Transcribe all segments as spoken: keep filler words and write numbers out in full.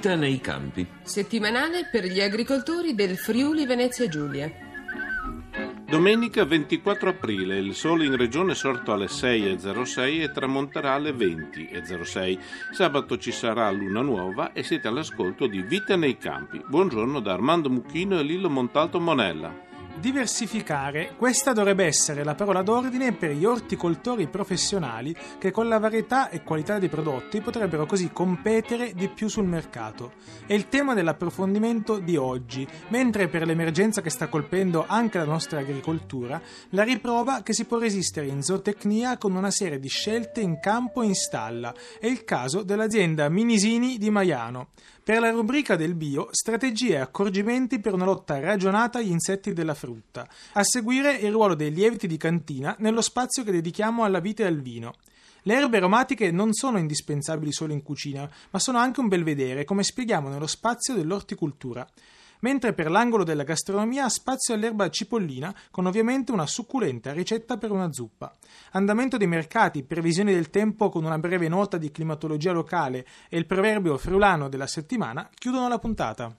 Vita nei campi. Settimanale per gli agricoltori del Friuli Venezia Giulia. Domenica ventiquattro aprile, il sole in regione è sorto alle sei e zero sei e tramonterà alle venti e zero sei. Sabato ci sarà luna nuova e siete all'ascolto di Vita nei campi. Buongiorno da Armando Mucchino e Lillo Montalto Monella. Diversificare, questa dovrebbe essere la parola d'ordine per gli orticoltori professionali che con la varietà e qualità dei prodotti potrebbero così competere di più sul mercato. È il tema dell'approfondimento di oggi, mentre per l'emergenza che sta colpendo anche la nostra agricoltura, la riprova che si può resistere in zootecnia con una serie di scelte in campo e in stalla. È il caso dell'azienda Minisini di Maiano. Per la rubrica del bio, strategie e accorgimenti per una lotta ragionata agli insetti della frutta. A seguire il ruolo dei lieviti di cantina nello spazio che dedichiamo alla vite e al vino. Le erbe aromatiche non sono indispensabili solo in cucina, ma sono anche un belvedere, come spieghiamo nello spazio dell'orticoltura. Mentre per l'angolo della gastronomia spazio all'erba cipollina, con ovviamente una succulenta ricetta per una zuppa. Andamento dei mercati, previsioni del tempo con una breve nota di climatologia locale e il proverbio friulano della settimana chiudono la puntata.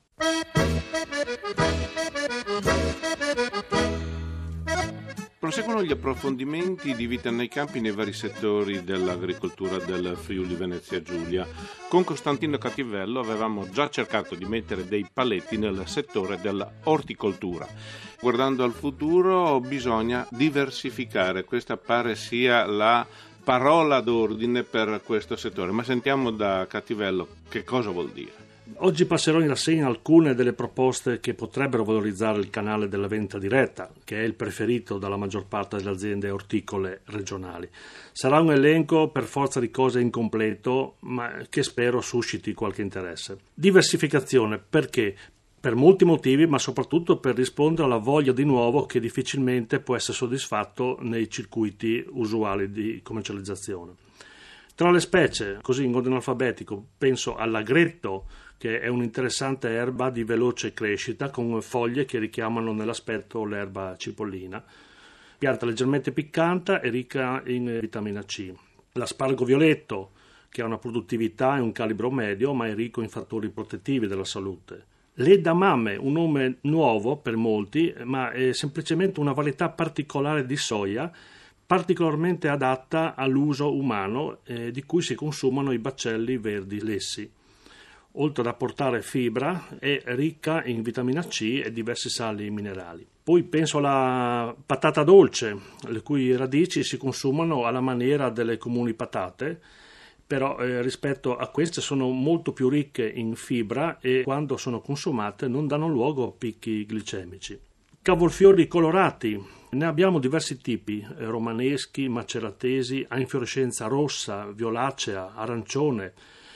Proseguono gli approfondimenti di Vita nei campi nei vari settori dell'agricoltura del Friuli Venezia Giulia. Con Costantino Cattivello avevamo già cercato di mettere dei paletti nel settore dell'orticoltura. Guardando al futuro bisogna diversificare, questa pare sia la parola d'ordine per questo settore, ma sentiamo da Cattivello che cosa vuol dire. Oggi passerò in rassegna alcune delle proposte che potrebbero valorizzare il canale della vendita diretta, che è il preferito dalla maggior parte delle aziende orticole regionali. Sarà un elenco per forza di cose incompleto, ma che spero susciti qualche interesse. Diversificazione, perché? Per molti motivi, ma soprattutto per rispondere alla voglia di nuovo che difficilmente può essere soddisfatto nei circuiti usuali di commercializzazione. Tra le specie, così in ordine alfabetico, penso all'agretto, che è un'interessante erba di veloce crescita con foglie che richiamano nell'aspetto l'erba cipollina. Pianta leggermente piccante e ricca in vitamina C. L'aspargo violetto, che ha una produttività e un calibro medio, ma è ricco in fattori protettivi della salute. L'edamame, un nome nuovo per molti, ma è semplicemente una varietà particolare di soia, particolarmente adatta all'uso umano, eh, di cui si consumano i baccelli verdi lessi. Oltre ad apportare fibra, è ricca in vitamina C e diversi sali minerali. Poi penso alla patata dolce, le cui radici si consumano alla maniera delle comuni patate, però eh, rispetto a queste sono molto più ricche in fibra e quando sono consumate non danno luogo a picchi glicemici. Cavolfiori colorati, ne abbiamo diversi tipi, romaneschi, maceratesi, a infiorescenza rossa, violacea, arancione.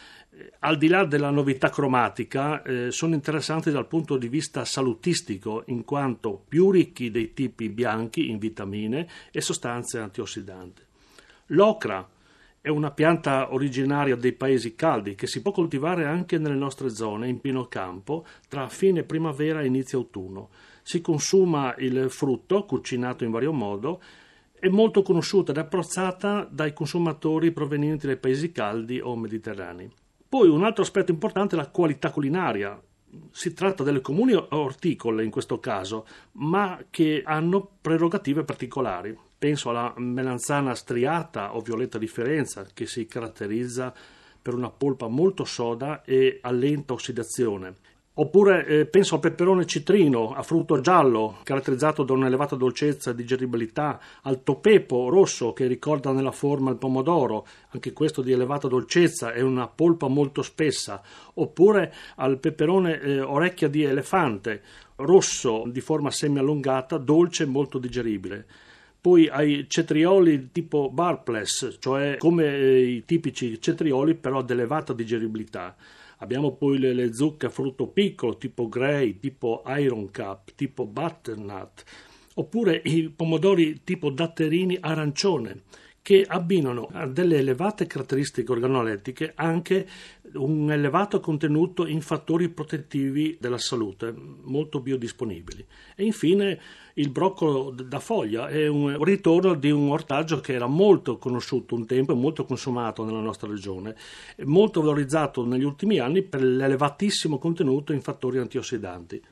Al di là della novità cromatica, eh, sono interessanti dal punto di vista salutistico, in quanto più ricchi dei tipi bianchi in vitamine e sostanze antiossidanti. L'ocra è una pianta originaria dei paesi caldi che si può coltivare anche nelle nostre zone in pieno campo tra fine primavera e inizio autunno. Si consuma il frutto, cucinato in vario modo, è molto conosciuta ed apprezzata dai consumatori provenienti dai paesi caldi o mediterranei. Poi un altro aspetto importante è la qualità culinaria. Si tratta delle comuni orticole in questo caso, ma che hanno prerogative particolari. Penso alla melanzana striata o violetta di Firenze, che si caratterizza per una polpa molto soda e a lenta ossidazione. Oppure eh, penso al peperone citrino a frutto giallo, caratterizzato da un'elevata dolcezza e digeribilità, al topepo rosso che ricorda nella forma il pomodoro, anche questo di elevata dolcezza e una polpa molto spessa, oppure al peperone eh, orecchia di elefante, rosso di forma semi-allungata, dolce e molto digeribile. Poi ai cetrioli tipo Barpless, cioè come eh, i tipici cetrioli però ad elevata digeribilità. Abbiamo poi le, le zucche a frutto piccolo tipo Grey, tipo Iron Cup, tipo Butternut, oppure i pomodori tipo datterini arancione, che abbinano a delle elevate caratteristiche organolettiche anche un elevato contenuto in fattori protettivi della salute, molto biodisponibili. E infine il broccolo da foglia è un ritorno di un ortaggio che era molto conosciuto un tempo e molto consumato nella nostra regione, molto valorizzato negli ultimi anni per l'elevatissimo contenuto in fattori antiossidanti.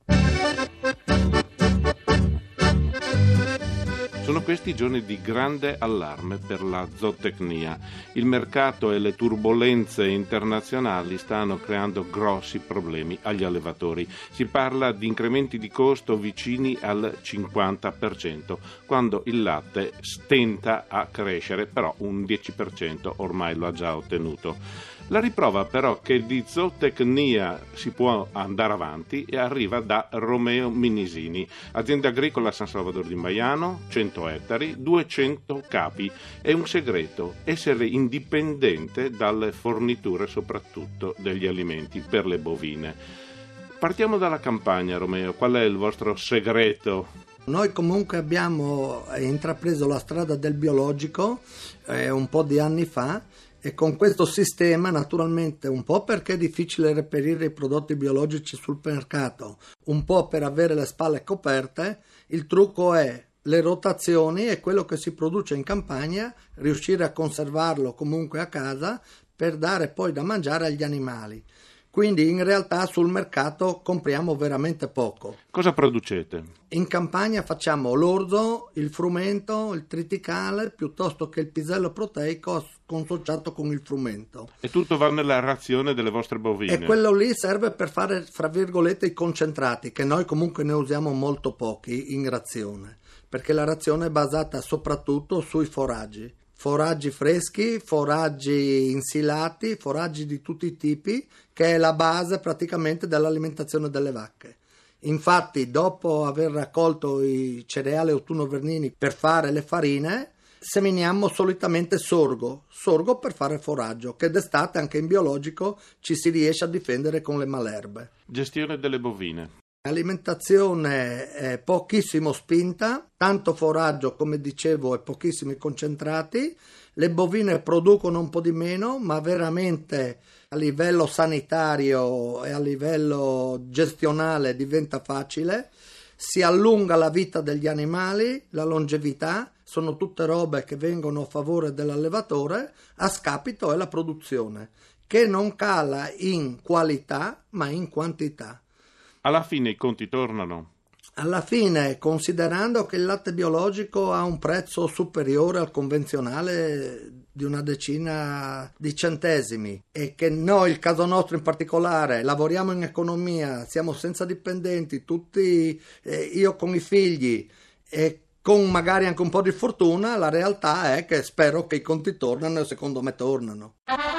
Sono questi giorni di grande allarme per la zootecnia. Il mercato e le turbolenze internazionali stanno creando grossi problemi agli allevatori. Si parla di incrementi di costo vicini al cinquanta per cento, quando il latte stenta a crescere, però un dieci per cento ormai lo ha già ottenuto. La riprova però che di zootecnia si può andare avanti e arriva da Romeo Minisini, azienda agricola a San Salvador di Baiano, cento ettari, duecento capi. È un segreto essere indipendente dalle forniture, soprattutto degli alimenti per le bovine. Partiamo dalla campagna, Romeo. Qual è il vostro segreto? Noi comunque abbiamo intrapreso la strada del biologico eh, un po' di anni fa, e con questo sistema, naturalmente, un po' perché è difficile reperire i prodotti biologici sul mercato, un po' per avere le spalle coperte, il trucco è le rotazioni e quello che si produce in campagna, riuscire a conservarlo comunque a casa per dare poi da mangiare agli animali. Quindi in realtà sul mercato compriamo veramente poco. Cosa producete? In campagna facciamo l'orzo, il frumento, il triticale, piuttosto che il pisello proteico consociato con il frumento. E tutto va nella razione delle vostre bovine? E quello lì serve per fare, fra virgolette, i concentrati, che noi comunque ne usiamo molto pochi in razione, perché la razione è basata soprattutto sui foraggi. Foraggi freschi, foraggi insilati, foraggi di tutti i tipi, che è la base praticamente dell'alimentazione delle vacche. Infatti, dopo aver raccolto i cereali autunno-vernini per fare le farine, seminiamo solitamente sorgo, sorgo per fare foraggio, che d'estate anche in biologico ci si riesce a difendere con le malerbe. Gestione delle bovine. Alimentazione è pochissimo spinta, tanto foraggio come dicevo e pochissimi concentrati. Le bovine producono un po' di meno, ma veramente a livello sanitario e a livello gestionale diventa facile. Si allunga la vita degli animali, la longevità, sono tutte robe che vengono a favore dell'allevatore a scapito della produzione, che non cala in qualità ma in quantità. Alla fine i conti tornano? Alla fine, considerando che il latte biologico ha un prezzo superiore al convenzionale di una decina di centesimi e che noi, il caso nostro in particolare, lavoriamo in economia, siamo senza dipendenti, tutti eh, io con i figli e con magari anche un po' di fortuna, la realtà è che spero che i conti tornano e secondo me tornano.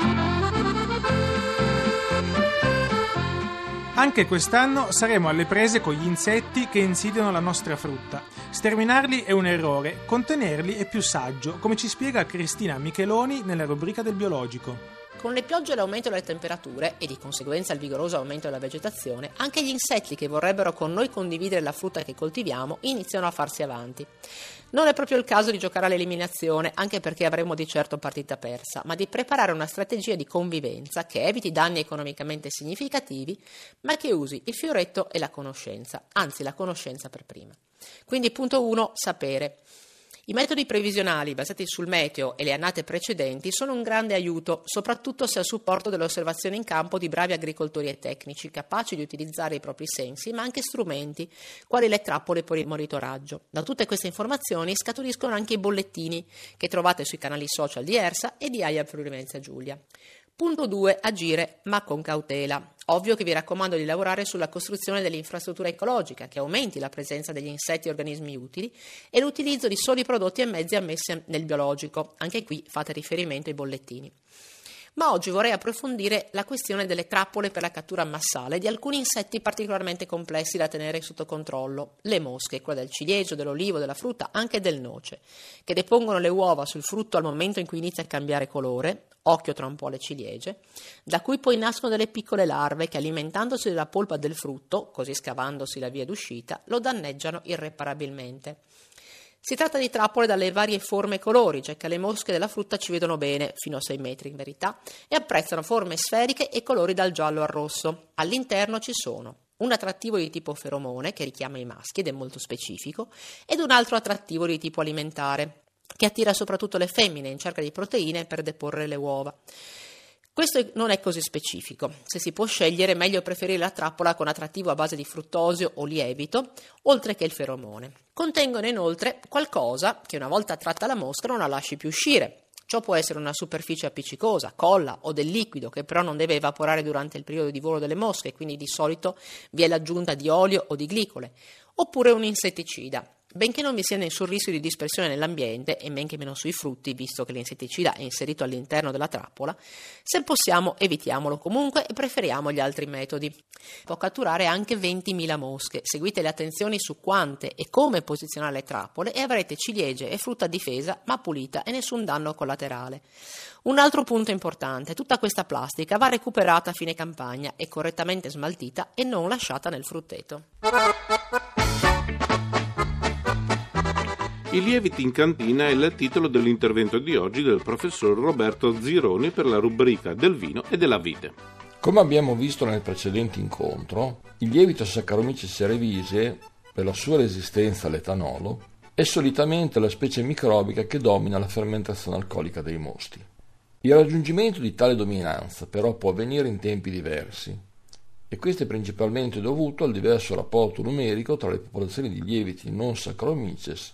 Anche quest'anno saremo alle prese con gli insetti che insidiano la nostra frutta. Sterminarli è un errore, contenerli è più saggio, come ci spiega Cristina Micheloni nella rubrica del biologico. Con le piogge e l'aumento delle temperature e di conseguenza il vigoroso aumento della vegetazione, anche gli insetti che vorrebbero con noi condividere la frutta che coltiviamo iniziano a farsi avanti. Non è proprio il caso di giocare all'eliminazione, anche perché avremo di certo partita persa, ma di preparare una strategia di convivenza che eviti danni economicamente significativi, ma che usi il fioretto e la conoscenza, anzi la conoscenza per prima. Quindi punto uno, sapere. I metodi previsionali basati sul meteo e le annate precedenti sono un grande aiuto, soprattutto se a supporto delle osservazioni in campo di bravi agricoltori e tecnici, capaci di utilizzare i propri sensi, ma anche strumenti, quali le trappole per il monitoraggio. Da tutte queste informazioni scaturiscono anche i bollettini, che trovate sui canali social di ERSA e di AIA Friuli Venezia Giulia. Punto due. Agire, ma con cautela. Ovvio che vi raccomando di lavorare sulla costruzione dell'infrastruttura ecologica che aumenti la presenza degli insetti e organismi utili e l'utilizzo di soli prodotti e mezzi ammessi nel biologico. Anche qui fate riferimento ai bollettini. Ma oggi vorrei approfondire la questione delle trappole per la cattura massale di alcuni insetti particolarmente complessi da tenere sotto controllo. Le mosche, quelle del ciliegio, dell'olivo, della frutta, anche del noce, che depongono le uova sul frutto al momento in cui inizia a cambiare colore, occhio tra un po' alle ciliegie, da cui poi nascono delle piccole larve che alimentandosi della polpa del frutto, così scavandosi la via d'uscita, lo danneggiano irreparabilmente. Si tratta di trappole dalle varie forme e colori, già che le mosche della frutta ci vedono bene, fino a sei metri in verità, e apprezzano forme sferiche e colori dal giallo al rosso. All'interno ci sono un attrattivo di tipo feromone, che richiama i maschi ed è molto specifico, ed un altro attrattivo di tipo alimentare, che attira soprattutto le femmine in cerca di proteine per deporre le uova. Questo non è così specifico. Se si può scegliere, è meglio preferire la trappola con attrattivo a base di fruttosio o lievito, oltre che il feromone. Contengono inoltre qualcosa che una volta attratta la mosca non la lasci più uscire. Ciò può essere una superficie appiccicosa, colla o del liquido che però non deve evaporare durante il periodo di volo delle mosche, quindi di solito vi è l'aggiunta di olio o di glicole, oppure un insetticida. Benché non vi sia nessun rischio di dispersione nell'ambiente e men che meno sui frutti, visto che l'insetticida è inserito all'interno della trappola, se possiamo evitiamolo comunque e preferiamo gli altri metodi. Può catturare anche ventimila mosche. Seguite le attenzioni su quante e come posizionare le trappole e avrete ciliegie e frutta difesa ma pulita e nessun danno collaterale. Un altro punto importante: tutta questa plastica va recuperata a fine campagna e correttamente smaltita e non lasciata nel frutteto. I lieviti in cantina è il titolo dell'intervento di oggi del professor Roberto Zironi per la rubrica del vino e della vite. Come abbiamo visto nel precedente incontro, il lievito Saccharomyces cerevisiae, per la sua resistenza all'etanolo, è solitamente la specie microbica che domina la fermentazione alcolica dei mosti. Il raggiungimento di tale dominanza però può avvenire in tempi diversi, e questo è principalmente dovuto al diverso rapporto numerico tra le popolazioni di lieviti non Saccharomyces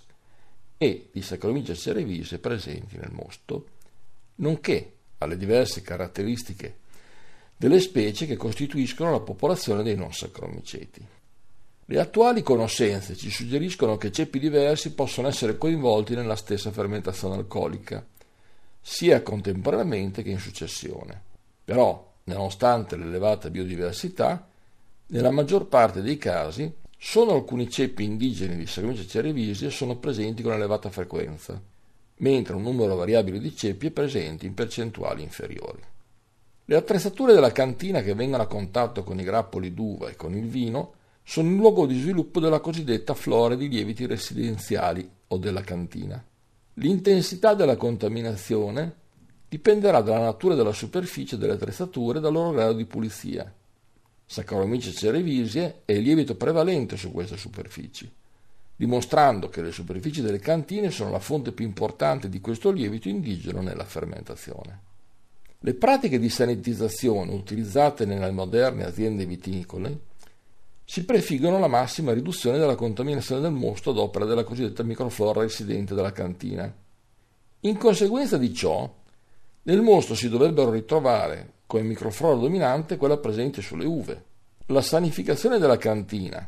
e di Saccharomyces cerevisiae presenti nel mosto, nonché alle diverse caratteristiche delle specie che costituiscono la popolazione dei non saccharomiceti. Le attuali conoscenze ci suggeriscono che ceppi diversi possono essere coinvolti nella stessa fermentazione alcolica, sia contemporaneamente che in successione. Però, nonostante l'elevata biodiversità, nella maggior parte dei casi solo alcuni ceppi indigeni di Saccharomyces cerevisiae sono presenti con elevata frequenza, mentre un numero variabile di ceppi è presente in percentuali inferiori. Le attrezzature della cantina che vengono a contatto con i grappoli d'uva e con il vino sono il luogo di sviluppo della cosiddetta flora di lieviti residenziali o della cantina. L'intensità della contaminazione dipenderà dalla natura della superficie delle attrezzature e dal loro grado di pulizia. Saccharomyces cerevisiae è il lievito prevalente su queste superfici, dimostrando che le superfici delle cantine sono la fonte più importante di questo lievito indigeno nella fermentazione. Le pratiche di sanitizzazione utilizzate nelle moderne aziende viticole si prefiggono la massima riduzione della contaminazione del mosto ad opera della cosiddetta microflora residente della cantina. In conseguenza di ciò, nel mosto si dovrebbero ritrovare come microflora dominante quella presente sulle uve. La sanificazione della cantina,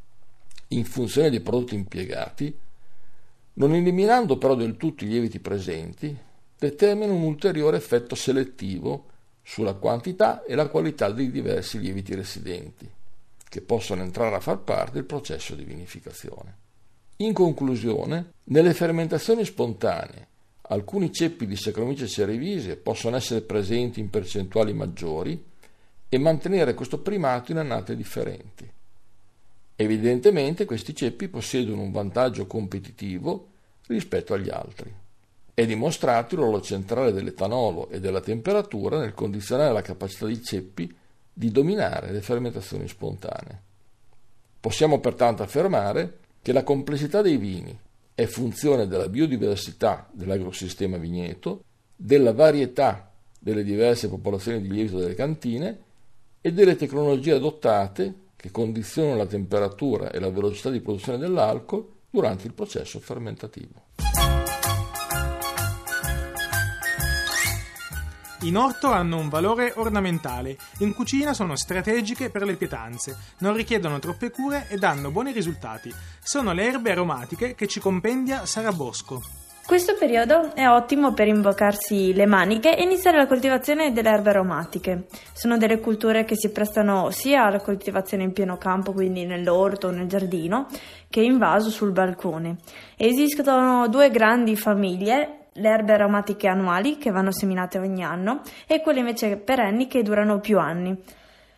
in funzione dei prodotti impiegati, non eliminando però del tutto i lieviti presenti, determina un ulteriore effetto selettivo sulla quantità e la qualità dei diversi lieviti residenti, che possono entrare a far parte del processo di vinificazione. In conclusione, nelle fermentazioni spontanee, alcuni ceppi di Saccharomyces cerevisiae possono essere presenti in percentuali maggiori e mantenere questo primato in annate differenti. Evidentemente questi ceppi possiedono un vantaggio competitivo rispetto agli altri. È dimostrato il ruolo centrale dell'etanolo e della temperatura nel condizionare la capacità dei ceppi di dominare le fermentazioni spontanee. Possiamo pertanto affermare che la complessità dei vini è funzione della biodiversità dell'agrosistema vigneto, della varietà delle diverse popolazioni di lievito delle cantine e delle tecnologie adottate che condizionano la temperatura e la velocità di produzione dell'alcol durante il processo fermentativo. In orto hanno un valore ornamentale, in cucina sono strategiche per le pietanze, non richiedono troppe cure e danno buoni risultati. Sono le erbe aromatiche che ci compendia Sara Bosco. Questo periodo è ottimo per imboccarsi le maniche e iniziare la coltivazione delle erbe aromatiche. Sono delle culture che si prestano sia alla coltivazione in pieno campo, quindi nell'orto o nel giardino, che in vaso sul balcone. Esistono due grandi famiglie, le erbe aromatiche annuali che vanno seminate ogni anno e quelle invece perenni che durano più anni.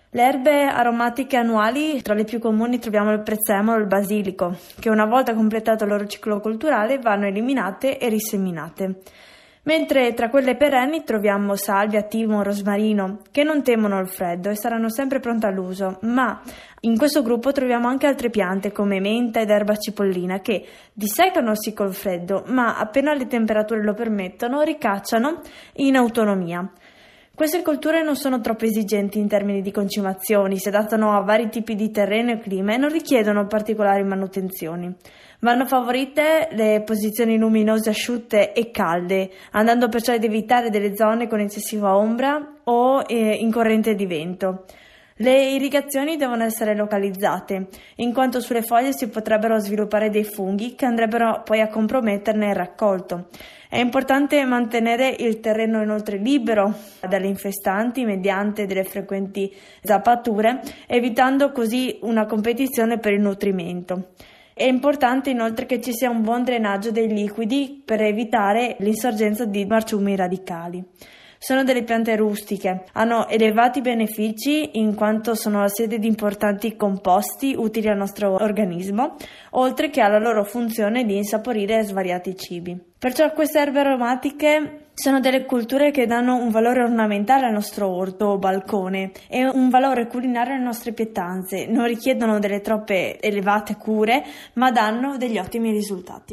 Le erbe aromatiche annuali, tra le più comuni troviamo il prezzemolo e il basilico, che una volta completato il loro ciclo colturale vanno eliminate e riseminate. Mentre tra quelle perenni troviamo salvia, timo, rosmarino, che non temono il freddo e saranno sempre pronte all'uso, ma in questo gruppo troviamo anche altre piante come menta ed erba cipollina che disseccano sì col freddo, ma appena le temperature lo permettono ricacciano in autonomia. Queste colture non sono troppo esigenti in termini di concimazioni, si adattano a vari tipi di terreno e clima e non richiedono particolari manutenzioni. Vanno favorite le posizioni luminose asciutte e calde, andando perciò ad evitare delle zone con eccessiva ombra o eh, in corrente di vento. Le irrigazioni devono essere localizzate, in quanto sulle foglie si potrebbero sviluppare dei funghi che andrebbero poi a comprometterne il raccolto. È importante mantenere il terreno inoltre libero dalle infestanti mediante delle frequenti zappature, evitando così una competizione per il nutrimento. È importante inoltre che ci sia un buon drenaggio dei liquidi per evitare l'insorgenza di marciumi radicali. Sono delle piante rustiche, hanno elevati benefici in quanto sono la sede di importanti composti utili al nostro organismo, oltre che alla loro funzione di insaporire svariati cibi. Perciò queste erbe aromatiche sono delle culture che danno un valore ornamentale al nostro orto o balcone e un valore culinario alle nostre pietanze, non richiedono delle troppe elevate cure, ma danno degli ottimi risultati.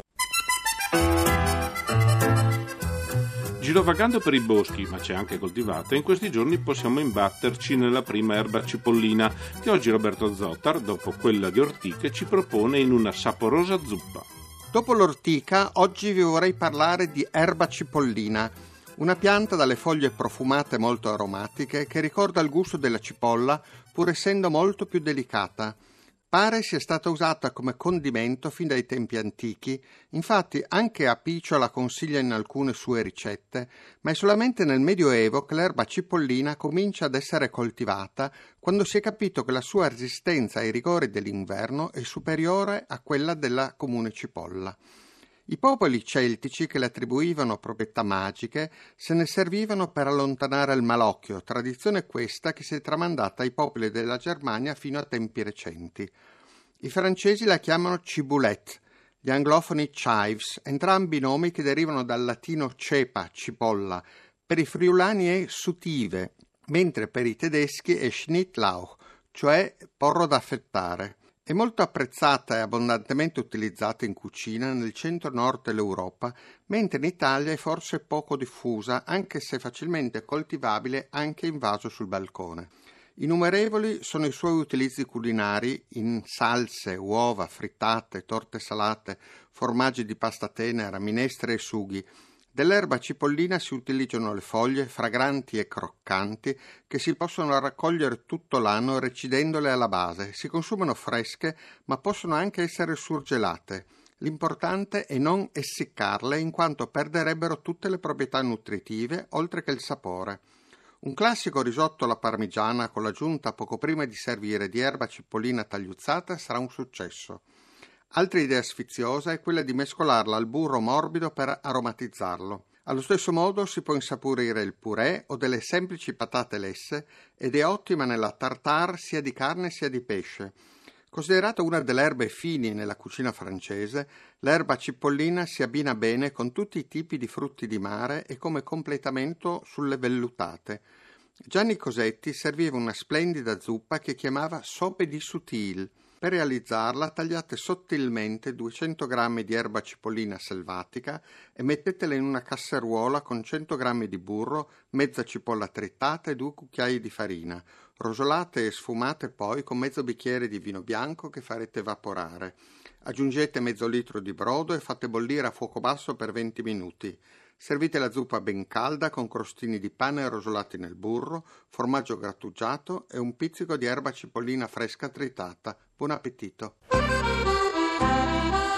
Girovagando per i boschi, ma c'è anche coltivata, in questi giorni possiamo imbatterci nella prima erba cipollina che oggi Roberto Zottar, dopo quella di ortiche, ci propone in una saporosa zuppa. Dopo l'ortica, oggi vi vorrei parlare di erba cipollina, una pianta dalle foglie profumate molto aromatiche che ricorda il gusto della cipolla pur essendo molto più delicata. Pare sia stata usata come condimento fin dai tempi antichi, infatti anche Appicio la consiglia in alcune sue ricette, ma è solamente nel Medioevo che l'erba cipollina comincia ad essere coltivata, quando si è capito che la sua resistenza ai rigori dell'inverno è superiore a quella della comune cipolla. I popoli celtici che le attribuivano proprietà magiche se ne servivano per allontanare il malocchio, tradizione questa che si è tramandata ai popoli della Germania fino a tempi recenti. I francesi la chiamano ciboulette, gli anglofoni chives, entrambi nomi che derivano dal latino cepa, cipolla, per i friulani è sutive, mentre per i tedeschi è Schnittlauch, cioè porro da affettare. È molto apprezzata e abbondantemente utilizzata in cucina nel centro-nord dell'Europa, mentre in Italia è forse poco diffusa, anche se facilmente coltivabile anche in vaso sul balcone. Innumerevoli sono i suoi utilizzi culinari in salse, uova, frittate, torte salate, formaggi di pasta tenera, minestre e sughi. Dell'erba cipollina si utilizzano le foglie fragranti e croccanti che si possono raccogliere tutto l'anno recidendole alla base. Si consumano fresche ma possono anche essere surgelate. L'importante è non essiccarle in quanto perderebbero tutte le proprietà nutritive oltre che il sapore. Un classico risotto alla parmigiana con l'aggiunta poco prima di servire di erba cipollina tagliuzzata sarà un successo. Altra idea sfiziosa è quella di mescolarla al burro morbido per aromatizzarlo. Allo stesso modo si può insaporire il purè o delle semplici patate lesse ed è ottima nella tartare sia di carne sia di pesce. Considerata una delle erbe fini nella cucina francese, l'erba cipollina si abbina bene con tutti i tipi di frutti di mare e come completamento sulle vellutate. Gianni Cosetti serviva una splendida zuppa che chiamava sope di sutil. Per realizzarla tagliate sottilmente duecento grammi di erba cipollina selvatica e mettetela in una casseruola con cento grammi di burro, mezza cipolla tritata e due cucchiai di farina. Rosolate e sfumate poi con mezzo bicchiere di vino bianco che farete evaporare. Aggiungete mezzo litro di brodo e fate bollire a fuoco basso per venti minuti. Servite la zuppa ben calda con crostini di pane rosolati nel burro, formaggio grattugiato e un pizzico di erba cipollina fresca tritata. Buon appetito!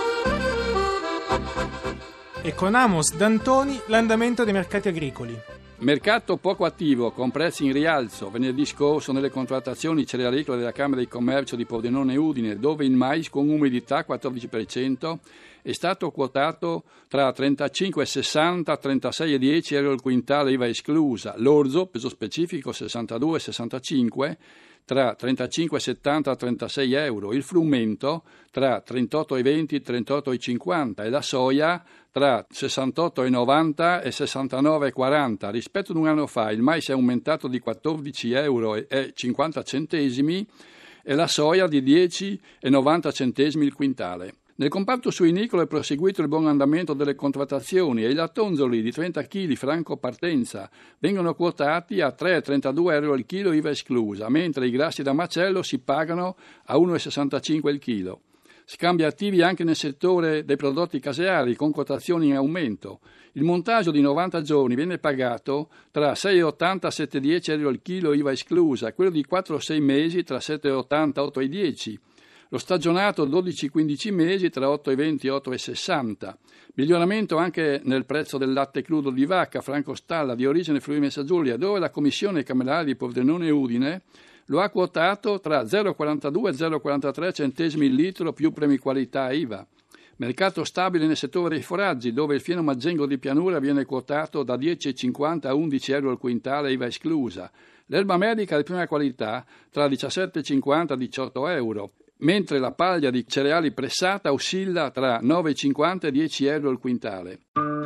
E con Amos D'Antoni l'andamento dei mercati agricoli. Mercato poco attivo, con prezzi in rialzo. Venerdì scorso nelle contrattazioni cerealicole della Camera di Commercio di Pordenone e Udine, dove il mais con umidità quattordici per cento è stato quotato tra trentacinque e sessanta, trentasei e dieci euro il quintale I V A esclusa. L'orzo, peso specifico sessantadue e sessantacinque, tra trentacinque e settanta e trentasei euro, il frumento tra trentotto e venti, trentotto e cinquanta e la soia tra sessantotto e novanta e sessantanove e quaranta. Rispetto ad un anno fa il mais è aumentato di quattordici euro e cinquanta centesimi e la soia di dieci e novanta centesimi il quintale. Nel comparto suinicolo è proseguito il buon andamento delle contrattazioni e i lattonzoli di trenta chili franco partenza vengono quotati a tre e trentadue euro il chilo I V A esclusa, mentre i grassi da macello si pagano a uno e sessantacinque il chilo. Scambi attivi anche nel settore dei prodotti caseari con quotazioni in aumento. Il montaggio di novanta giorni viene pagato tra sei e ottanta e sette e dieci euro il chilo I V A esclusa, quello di quattro e sei mesi tra sette e ottanta e otto e dieci. Lo stagionato dodici quindici mesi tra otto e venti e otto e sessanta. Miglioramento anche nel prezzo del latte crudo di vacca Franco Stalla di origine Friuli Venezia Giulia, dove la commissione camerale di Pordenone e Udine lo ha quotato tra zero virgola quarantadue e zero virgola quarantatré centesimi il litro più premi qualità I V A. Mercato stabile nel settore dei foraggi, dove il fieno maggengo di pianura viene quotato da dieci virgola cinquanta a undici euro il quintale I V A esclusa. L'erba medica di prima qualità tra diciassette virgola cinquanta e diciotto euro, mentre la paglia di cereali pressata oscilla tra nove virgola cinquanta e dieci euro il quintale.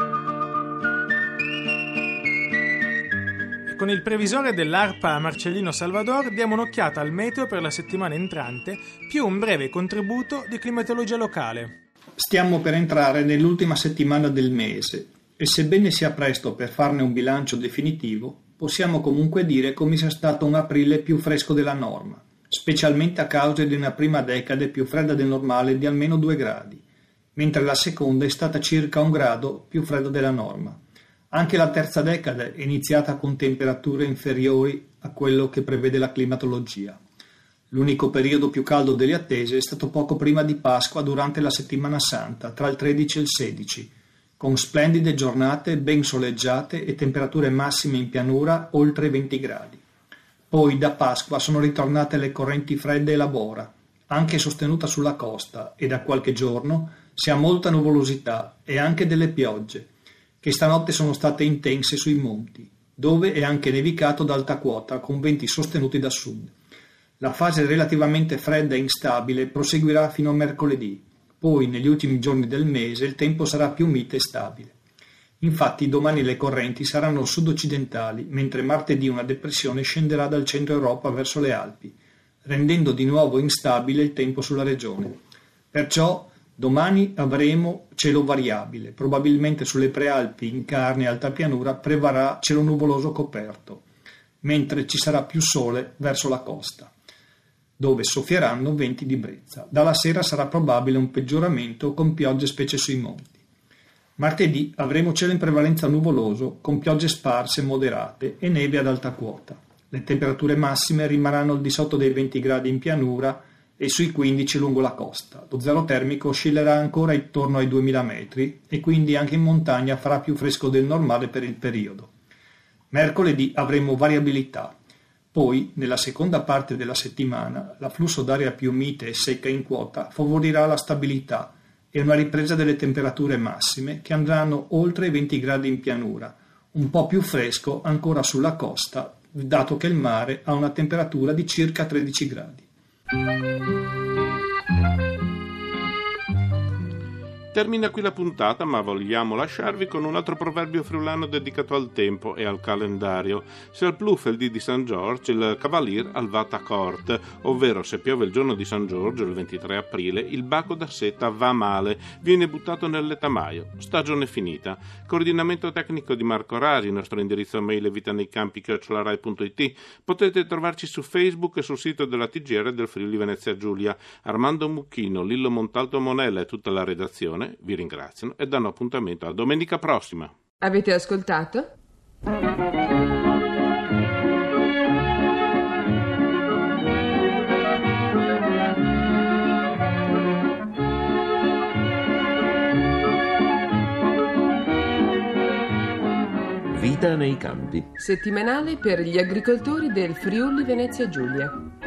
Con il previsore dell'ARPA Marcellino Salvador diamo un'occhiata al meteo per la settimana entrante, più un breve contributo di climatologia locale. Stiamo per entrare nell'ultima settimana del mese e sebbene sia presto per farne un bilancio definitivo, possiamo comunque dire come sia stato un aprile più fresco della norma, specialmente a causa di una prima decade più fredda del normale di almeno due gradi, mentre la seconda è stata circa un grado più fredda della norma. Anche la terza decade è iniziata con temperature inferiori a quello che prevede la climatologia. L'unico periodo più caldo delle attese è stato poco prima di Pasqua durante la settimana santa, tra il tredici e il sedici, con splendide giornate ben soleggiate e temperature massime in pianura oltre venti gradi. Poi da Pasqua sono ritornate le correnti fredde e la bora, anche sostenuta sulla costa, e da qualche giorno si ha molta nuvolosità e anche delle piogge, che stanotte sono state intense sui monti, dove è anche nevicato ad alta quota con venti sostenuti da sud. La fase relativamente fredda e instabile proseguirà fino a mercoledì, poi negli ultimi giorni del mese il tempo sarà più mite e stabile. Infatti domani le correnti saranno sud-occidentali, mentre martedì una depressione scenderà dal centro Europa verso le Alpi, rendendo di nuovo instabile il tempo sulla regione. Perciò domani avremo cielo variabile, probabilmente sulle prealpi, in Carni e alta pianura prevarrà cielo nuvoloso coperto, mentre ci sarà più sole verso la costa, dove soffieranno venti di brezza. Dalla sera sarà probabile un peggioramento con piogge specie sui monti. Martedì avremo cielo in prevalenza nuvoloso, con piogge sparse moderate e neve ad alta quota. Le temperature massime rimarranno al di sotto dei venti gradi in pianura e sui quindici lungo la costa. Lo zero termico oscillerà ancora intorno ai duemila metri e quindi anche in montagna farà più fresco del normale per il periodo. Mercoledì avremo variabilità. Poi, nella seconda parte della settimana, l'afflusso d'aria più mite e secca in quota favorirà la stabilità e una ripresa delle temperature massime che andranno oltre i venti gradi in pianura, un po' più fresco ancora sulla costa, dato che il mare ha una temperatura di circa tredici gradi. Termina qui la puntata, ma vogliamo lasciarvi con un altro proverbio friulano dedicato al tempo e al calendario. Se al Plufel di San Giorgio, il cavalier al va a cort, ovvero se piove il giorno di San Giorgio, il ventitré aprile, il baco da seta va male, viene buttato nel letamaio. Stagione finita. Coordinamento tecnico di Marco Rasi, il nostro indirizzo mail è vitaneicampi chiocciola rai punto it. Potete trovarci su Facebook e sul sito della T G R del Friuli Venezia Giulia. Armando Mucchino, Lillo Montalto Monella e tutta la redazione vi ringraziano e danno appuntamento a domenica prossima. Avete ascoltato? Vita nei campi. Settimanale per gli agricoltori del Friuli Venezia Giulia.